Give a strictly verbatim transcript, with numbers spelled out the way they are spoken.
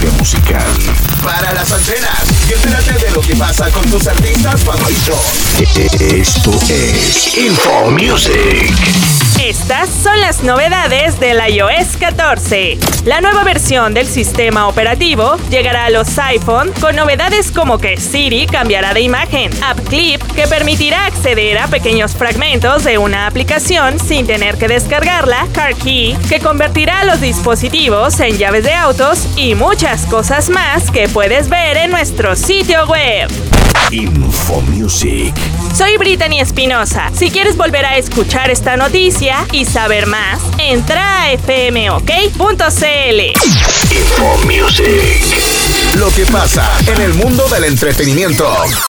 industria musical. Para las antenas y entérate de lo que pasa con tus artistas favoritos. Esto es Info Music. Estas son las novedades del iOS catorce. La nueva versión del sistema operativo llegará a los iPhone con novedades como que Siri cambiará de imagen, App Clip, que permitirá acceder a pequeños fragmentos de una aplicación sin tener que descargarla, Car Key, que convertirá a los dispositivos en llaves de autos y muchas cosas más que puedes ver en nuestro sitio web. Info Music. Soy Brittany Espinosa. Si quieres volver a escuchar esta noticia y saber más, entra a f m o k punto c l. Info Music. Lo que pasa en el mundo del entretenimiento.